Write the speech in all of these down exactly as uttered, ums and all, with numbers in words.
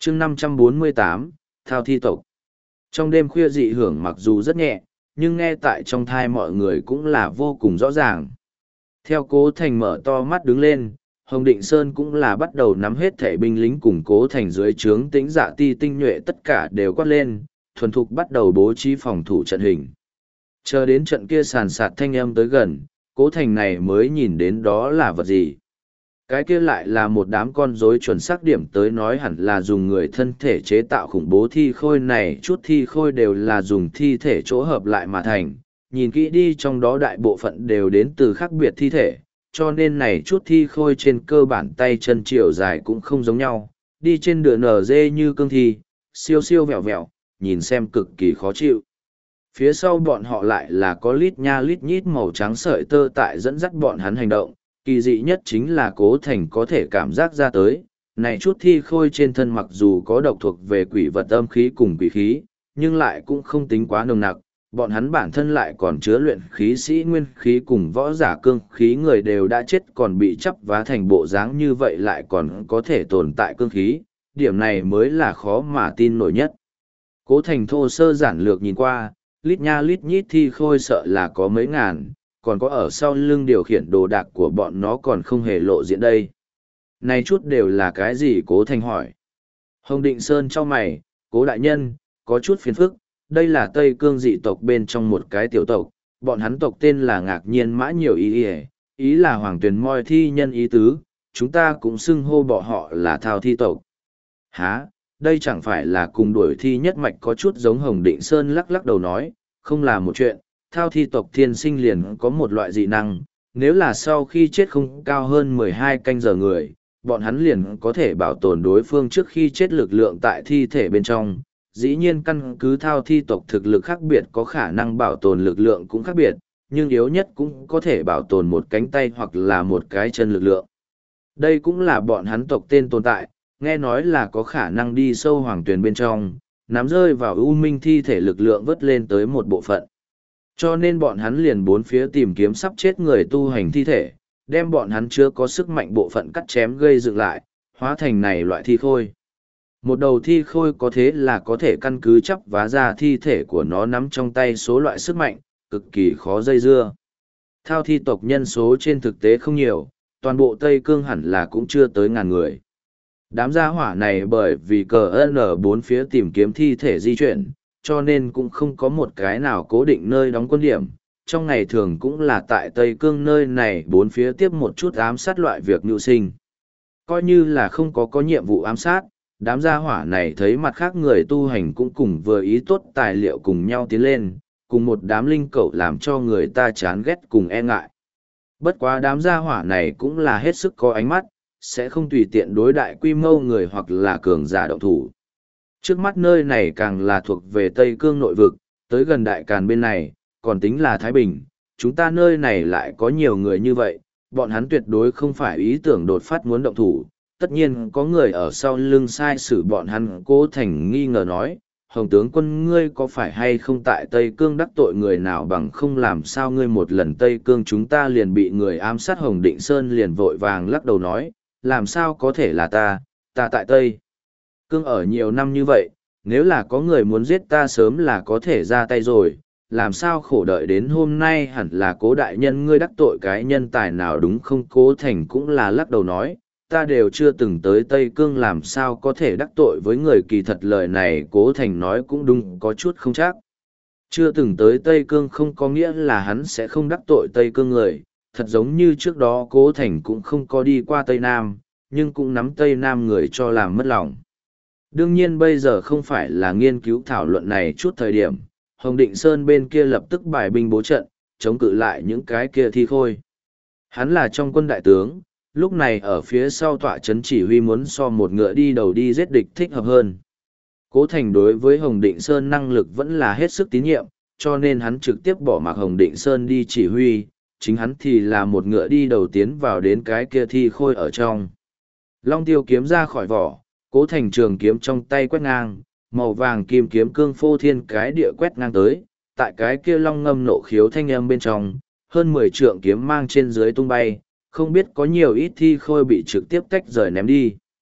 chương năm trăm bốn mươi tám, Thao thi tộc. Trong đêm khuya dị hưởng mặc dù rất nhẹ, nhưng nghe tại trong thai mọi người cũng là vô cùng rõ ràng. Theo Cố Thành mở to mắt đứng lên, Hồng Định Sơn cũng là bắt đầu nắm hết thể binh lính cùng Cố Thành dưới trướng Tĩnh Dạ Ti tinh nhuệ tất cả đều quát lên, thuần thục bắt đầu bố trí phòng thủ trận hình. Chờ đến trận kia sàn sạt thanh âm tới gần, Cố Thành này mới nhìn đến đó là vật gì. Cái kia lại là một đám con rối chuẩn xác điểm tới nói hẳn là dùng người thân thể chế tạo khủng bố thi khôi này, chút thi khôi đều là dùng thi thể chỗ hợp lại mà thành, nhìn kỹ đi trong đó đại bộ phận đều đến từ khác biệt thi thể, cho nên này chút thi khôi trên cơ bản tay chân chiều dài cũng không giống nhau, đi trên đường nở dê như cương thi, siêu siêu vẹo vẹo, nhìn xem cực kỳ khó chịu. Phía sau bọn họ lại là có lít nha lít nhít màu trắng sợi tơ tại dẫn dắt bọn hắn hành động, kỳ dị nhất chính là Cố Thành có thể cảm giác ra tới, này chút thi khôi trên thân mặc dù có độc thuộc về quỷ vật âm khí cùng quỷ khí, nhưng lại cũng không tính quá nồng nặc, bọn hắn bản thân lại còn chứa luyện khí sĩ nguyên khí cùng võ giả cương khí, người đều đã chết còn bị chắp vá thành bộ dáng như vậy lại còn có thể tồn tại cương khí, điểm này mới là khó mà tin nổi nhất. Cố Thành thô sơ giản lược nhìn qua, lít nha lít nhít thi khôi sợ là có mấy ngàn, còn có ở sau lưng điều khiển đồ đạc của bọn nó còn không hề lộ diện đây. Này chút đều là cái gì? Cố Thành hỏi. Hồng Định Sơn cho mày, Cố đại nhân, có chút phiền phức, đây là Tây Cương dị tộc bên trong một cái tiểu tộc, bọn hắn tộc tên là Ngạc Nhiên Mã Nhiều Ý Ý, ý là Hoàng Tuyền Moi thi nhân ý tứ, chúng ta cũng xưng hô bọn họ là Thao thi tộc. Hả, đây chẳng phải là cùng đuổi thi nhất mạch có chút giống. Hồng Định Sơn lắc lắc đầu nói, không là một chuyện, Thao thi tộc thiên sinh liền có một loại dị năng, nếu là sau khi chết không cao hơn mười hai canh giờ người, bọn hắn liền có thể bảo tồn đối phương trước khi chết lực lượng tại thi thể bên trong. Dĩ nhiên căn cứ Thao thi tộc thực lực khác biệt có khả năng bảo tồn lực lượng cũng khác biệt, nhưng yếu nhất cũng có thể bảo tồn một cánh tay hoặc là một cái chân lực lượng. Đây cũng là bọn hắn tộc tên tồn tại, nghe nói là có khả năng đi sâu hoàng tuyền bên trong, nắm rơi vào u minh thi thể lực lượng vớt lên tới một bộ phận. Cho nên bọn hắn liền bốn phía tìm kiếm sắp chết người tu hành thi thể, đem bọn hắn chưa có sức mạnh bộ phận cắt chém gây dựng lại, hóa thành này loại thi khôi. Một đầu thi khôi có thế là có thể căn cứ chắp vá ra thi thể của nó nắm trong tay số loại sức mạnh, cực kỳ khó dây dưa. Thao thi tộc nhân số trên thực tế không nhiều, toàn bộ Tây Cương hẳn là cũng chưa tới ngàn người. Đám gia hỏa này bởi vì cờ N bốn phía tìm kiếm thi thể di chuyển, cho nên cũng không có một cái nào cố định nơi đóng quân điểm. Trong ngày thường cũng là tại Tây Cương nơi này bốn phía tiếp một chút ám sát loại việc nhu sinh. Coi như là không có có nhiệm vụ ám sát, đám gia hỏa này thấy mặt khác người tu hành cũng cùng vừa ý tốt tài liệu cùng nhau tiến lên, cùng một đám linh cẩu làm cho người ta chán ghét cùng e ngại. Bất quá đám gia hỏa này cũng là hết sức có ánh mắt, sẽ không tùy tiện đối đại quy mô người hoặc là cường giả động thủ. Trước mắt nơi này càng là thuộc về Tây Cương nội vực, tới gần Đại Càn bên này, còn tính là Thái Bình, chúng ta nơi này lại có nhiều người như vậy, bọn hắn tuyệt đối không phải ý tưởng đột phát muốn động thủ, tất nhiên có người ở sau lưng sai sử bọn hắn. Cố Thành nghi ngờ nói, Hồng tướng quân ngươi có phải hay không tại Tây Cương đắc tội người nào bằng không làm sao ngươi một lần Tây Cương chúng ta liền bị người ám sát. Hồng Định Sơn liền vội vàng lắc đầu nói, làm sao có thể là ta, ta tại Tây Cương ở nhiều năm như vậy, nếu là có người muốn giết ta sớm là có thể ra tay rồi, làm sao khổ đợi đến hôm nay. Hẳn là Cố đại nhân ngươi đắc tội cái nhân tài nào đúng không? Cố Thành cũng là lắc đầu nói, ta đều chưa từng tới Tây Cương làm sao có thể đắc tội với người. Kỳ thật lời này Cố Thành nói cũng đúng có chút không chắc. Chưa từng tới Tây Cương không có nghĩa là hắn sẽ không đắc tội Tây Cương người, thật giống như trước đó Cố Thành cũng không có đi qua Tây Nam, nhưng cũng nắm Tây Nam người cho làm mất lòng. Đương nhiên bây giờ không phải là nghiên cứu thảo luận này chút thời điểm, Hồng Định Sơn bên kia lập tức bài binh bố trận, chống cự lại những cái kia thi khôi. Hắn là trong quân đại tướng, lúc này ở phía sau tọa trấn chỉ huy muốn so một ngựa đi đầu đi giết địch thích hợp hơn. Cố Thành đối với Hồng Định Sơn năng lực vẫn là hết sức tín nhiệm, cho nên hắn trực tiếp bỏ mặc Hồng Định Sơn đi chỉ huy, chính hắn thì là một ngựa đi đầu tiến vào đến cái kia thi khôi ở trong. Long tiêu kiếm ra khỏi vỏ, Cố Thành trường kiếm trong tay quét ngang, màu vàng kim kiếm cương phô thiên cái địa quét ngang tới, tại cái kia long ngâm nộ khiếu thanh âm bên trong, hơn mười trượng kiếm mang trên dưới tung bay, không biết có nhiều ít thi khôi bị trực tiếp tách rời ném đi.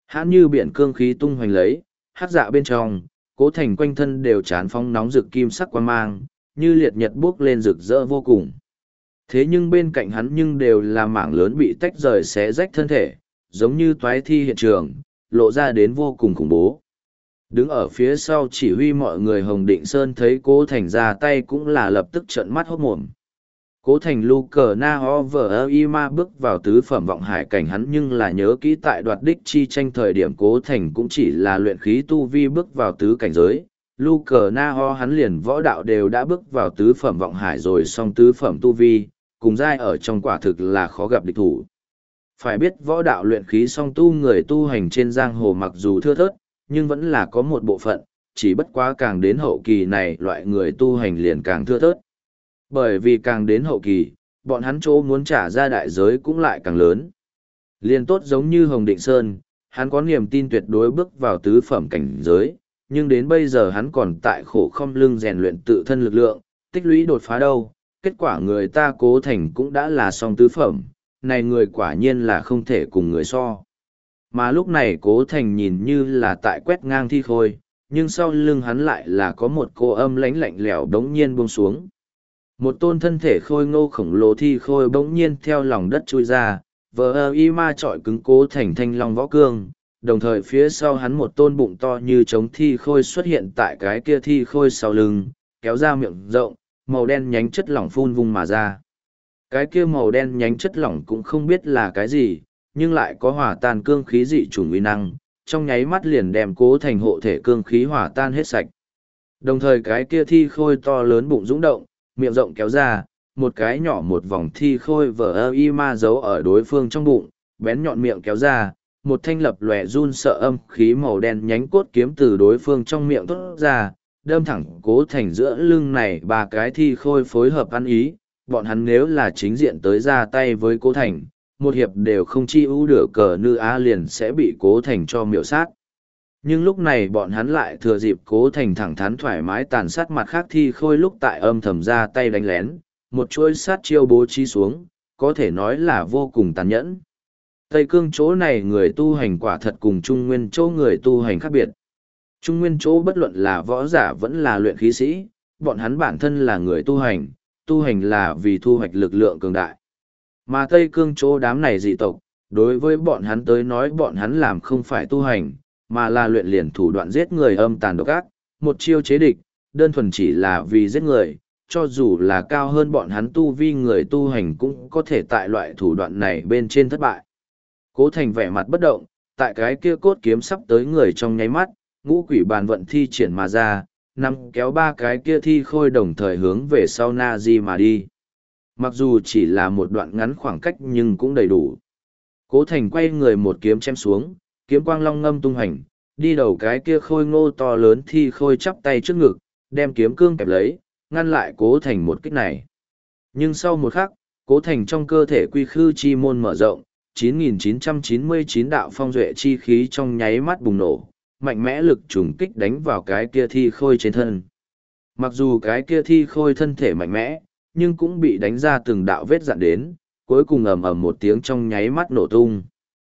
Hãn như biển cương khí tung hoành lấy, hắc dạ bên trong, Cố Thành quanh thân đều chán phóng nóng rực kim sắc quang mang, như liệt nhật buốc lên rực rỡ vô cùng. Thế nhưng bên cạnh hắn nhưng đều là mảng lớn bị tách rời xé rách thân thể, giống như toái thi hiện trường, lộ ra đến vô cùng khủng bố. Đứng ở phía sau chỉ huy mọi người Hồng Định Sơn thấy Cố Thành ra tay cũng là lập tức trợn mắt hốt mồm. Cố Thành lu cờ na ho vờ y ma bước vào tứ phẩm vọng hải cảnh hắn nhưng là nhớ kỹ tại đoạt đích chi tranh thời điểm Cố Thành cũng chỉ là luyện khí tu vi bước vào tứ cảnh giới. Lu cờ na ho hắn liền võ đạo đều đã bước vào tứ phẩm vọng hải rồi song tứ phẩm tu vi, cùng giai ở trong quả thực là khó gặp địch thủ. Phải biết võ đạo luyện khí song tu người tu hành trên giang hồ mặc dù thưa thớt, nhưng vẫn là có một bộ phận, chỉ bất quá càng đến hậu kỳ này loại người tu hành liền càng thưa thớt. Bởi vì càng đến hậu kỳ, bọn hắn chỗ muốn trả ra đại giới cũng lại càng lớn. Liên tốt giống như Hồng Định Sơn, hắn có niềm tin tuyệt đối bước vào tứ phẩm cảnh giới, nhưng đến bây giờ hắn còn tại khổ không lưng rèn luyện tự thân lực lượng, tích lũy đột phá đâu, kết quả người ta Cố Thành cũng đã là song tứ phẩm, này người quả nhiên là không thể cùng người so. Mà lúc này Cố Thành nhìn như là tại quét ngang thi khôi, nhưng sau lưng hắn lại là có một cô âm lãnh lạnh lẽo đống nhiên buông xuống. Một tôn thân thể khôi ngô khổng lồ thi khôi bỗng nhiên theo lòng đất chui ra, vờ y ma trọi cứng Cố Thành thanh long võ cương, đồng thời phía sau hắn một tôn bụng to như trống thi khôi xuất hiện tại cái kia thi khôi sau lưng, kéo ra miệng rộng, màu đen nhánh chất lỏng phun vung mà ra. Cái kia màu đen nhánh chất lỏng cũng không biết là cái gì, nhưng lại có hòa tan cương khí dị chủng uy năng, trong nháy mắt liền đem Cố Thành hộ thể cương khí hòa tan hết sạch. Đồng thời cái kia thi khôi to lớn bụng dũng động, miệng rộng kéo ra, một cái nhỏ một vòng thi khôi vờ y ma giấu ở đối phương trong bụng, bén nhọn miệng kéo ra, một thanh lập lòe run sợ âm khí màu đen nhánh cốt kiếm từ đối phương trong miệng thốt ra, đâm thẳng Cố Thành giữa lưng này ba cái thi khôi phối hợp ăn ý, bọn hắn nếu là chính diện tới ra tay với Cố Thành, một hiệp đều không chi ưu được cờ nữ á liền sẽ bị Cố Thành cho miểu sát. Nhưng lúc này bọn hắn lại thừa dịp Cố Thành thẳng thắn thoải mái tàn sát mặt khác thi khôi lúc tại âm thầm ra tay đánh lén, một chuỗi sát chiêu bố trí xuống, có thể nói là vô cùng tàn nhẫn. Tây Cương chỗ này người tu hành quả thật cùng Trung Nguyên chỗ người tu hành khác biệt. Trung Nguyên chỗ bất luận là võ giả vẫn là luyện khí sĩ, bọn hắn bản thân là người tu hành, tu hành là vì thu hoạch lực lượng cường đại. Mà Tây Cương chỗ đám này dị tộc, đối với bọn hắn tới nói bọn hắn làm không phải tu hành, mà là luyện liền thủ đoạn giết người âm tàn độc ác, một chiêu chế địch, đơn thuần chỉ là vì giết người, cho dù là cao hơn bọn hắn tu vi người tu hành cũng có thể tại loại thủ đoạn này bên trên thất bại. Cố Thành vẻ mặt bất động, tại cái kia cốt kiếm sắp tới người trong nháy mắt, ngũ quỷ bàn vận thi triển mà ra, nắm kéo ba cái kia thi khôi đồng thời hướng về sau Na Di mà đi. Mặc dù chỉ là một đoạn ngắn khoảng cách nhưng cũng đầy đủ. Cố Thành quay người một kiếm chém xuống, kiếm quang long ngâm tung hành, đi đầu cái kia khôi ngô to lớn thi khôi chắp tay trước ngực, đem kiếm cương kẹp lấy, ngăn lại Cố Thành một kích này. Nhưng sau một khắc, Cố Thành trong cơ thể quy khư chi môn mở rộng, chín nghìn chín trăm chín mươi chín đạo phong duệ chi khí trong nháy mắt bùng nổ, mạnh mẽ lực trùng kích đánh vào cái kia thi khôi trên thân. Mặc dù cái kia thi khôi thân thể mạnh mẽ, nhưng cũng bị đánh ra từng đạo vết dạn đến, cuối cùng ầm ầm một tiếng trong nháy mắt nổ tung.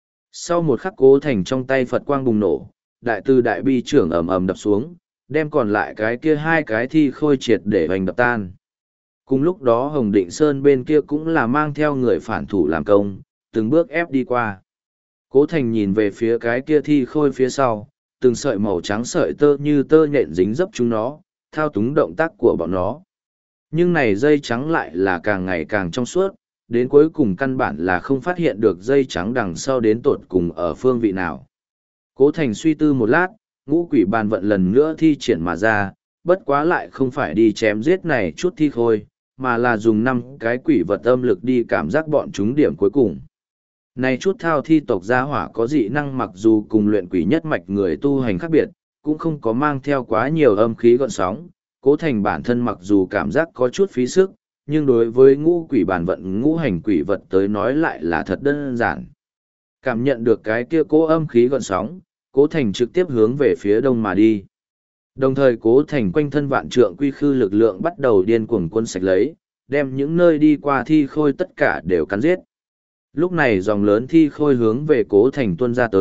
Sau một khắc Cố Thành trong tay Phật quang bùng nổ, đại tư đại bi trưởng ầm ầm đập xuống, đem còn lại cái kia hai cái thi khôi triệt để hoành đập tan. Cùng lúc đó Hồng Định Sơn bên kia cũng là mang theo người phản thủ làm công, từng bước ép đi qua. Cố Thành nhìn về phía cái kia thi khôi phía sau, từng sợi màu trắng sợi tơ như tơ nhện dính dấp chúng nó, thao túng động tác của bọn nó. Nhưng này dây trắng lại là càng ngày càng trong suốt, đến cuối cùng căn bản là không phát hiện được dây trắng đằng sau đến tột cùng ở phương vị nào. Cố Thành suy tư một lát, ngũ quỷ bàn vận lần nữa thi triển mà ra, bất quá lại không phải đi chém giết này chút thi khôi, mà là dùng năm cái quỷ vật âm lực đi cảm giác bọn chúng điểm cuối cùng. Này chút thao thi tộc gia hỏa có dị năng mặc dù cùng luyện quỷ nhất mạch người tu hành khác biệt, cũng không có mang theo quá nhiều âm khí gọn sóng. Cố Thành bản thân mặc dù cảm giác có chút phí sức, nhưng đối với ngũ quỷ bản vận ngũ hành quỷ vật tới nói lại là thật đơn giản. Cảm nhận được cái kia cố âm khí gọn sóng, Cố Thành trực tiếp hướng về phía đông mà đi. Đồng thời Cố Thành quanh thân vạn trượng quy khư lực lượng bắt đầu điên cuồng quân sạch lấy, đem những nơi đi qua thi khôi tất cả đều cắn giết. Lúc này dòng lớn thi khôi hướng về Cố Thành tuôn ra tới,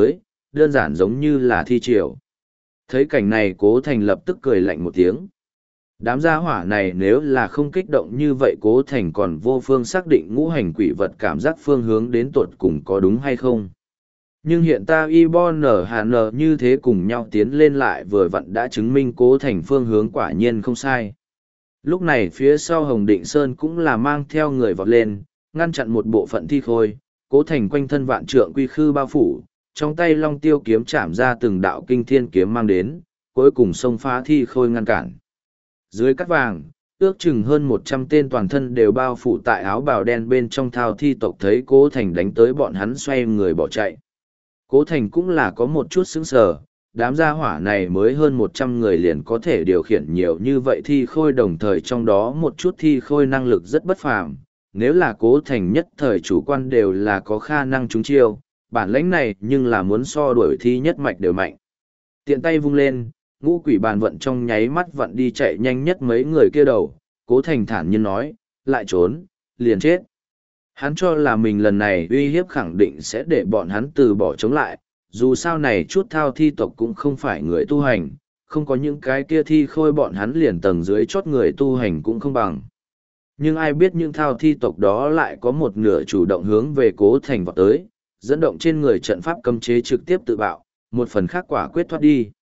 đơn giản giống như là thi triều. Thấy cảnh này Cố Thành lập tức cười lạnh một tiếng. Đám gia hỏa này nếu là không kích động như vậy Cố Thành còn vô phương xác định ngũ hành quỷ vật cảm giác phương hướng đến tuột cùng có đúng hay không. Nhưng hiện ta Ibon Hà N như thế cùng nhau tiến lên lại vừa vặn đã chứng minh Cố Thành phương hướng quả nhiên không sai. Lúc này phía sau Hồng Định Sơn cũng là mang theo người vọt lên, ngăn chặn một bộ phận thi khôi, Cố Thành quanh thân vạn trượng quy khư bao phủ, trong tay long tiêu kiếm chạm ra từng đạo kinh thiên kiếm mang đến, cuối cùng xông phá thi khôi ngăn cản. Dưới cắt vàng, ước chừng hơn một trăm tên toàn thân đều bao phủ tại áo bào đen bên trong thao thi tộc thấy Cố Thành đánh tới bọn hắn xoay người bỏ chạy. Cố Thành cũng là có một chút sững sờ, đám gia hỏa này mới hơn một trăm người liền có thể điều khiển nhiều như vậy thi khôi đồng thời trong đó một chút thi khôi năng lực rất bất phàm. Nếu là Cố Thành nhất thời chủ quan đều là có khả năng trúng chiêu, bản lãnh này nhưng là muốn so đuổi thi nhất mạch đều mạnh. Tiện tay vung lên, ngũ quỷ bàn vận trong nháy mắt vận đi chạy nhanh nhất mấy người kia đầu, Cố Thành thản nhiên nói, lại trốn, liền chết. Hắn cho là mình lần này uy hiếp khẳng định sẽ để bọn hắn từ bỏ chống lại, dù sao này chút thao thi tộc cũng không phải người tu hành, không có những cái kia thi khôi bọn hắn liền tầng dưới chót người tu hành cũng không bằng. Nhưng ai biết những thao thi tộc đó lại có một nửa chủ động hướng về Cố Thành vọt tới, dẫn động trên người trận pháp cấm chế trực tiếp tự bạo, một phần khác quả quyết thoát đi.